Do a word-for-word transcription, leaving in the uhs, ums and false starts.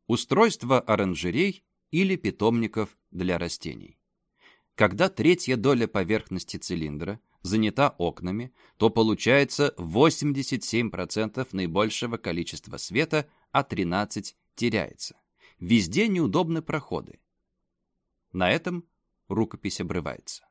Устройство оранжерей или питомников для растений. Когда третья доля поверхности цилиндра занята окнами, то получается восемьдесят семь процентов наибольшего количества света, а тринадцать процентов теряется. Везде неудобны проходы. На этом рукопись обрывается.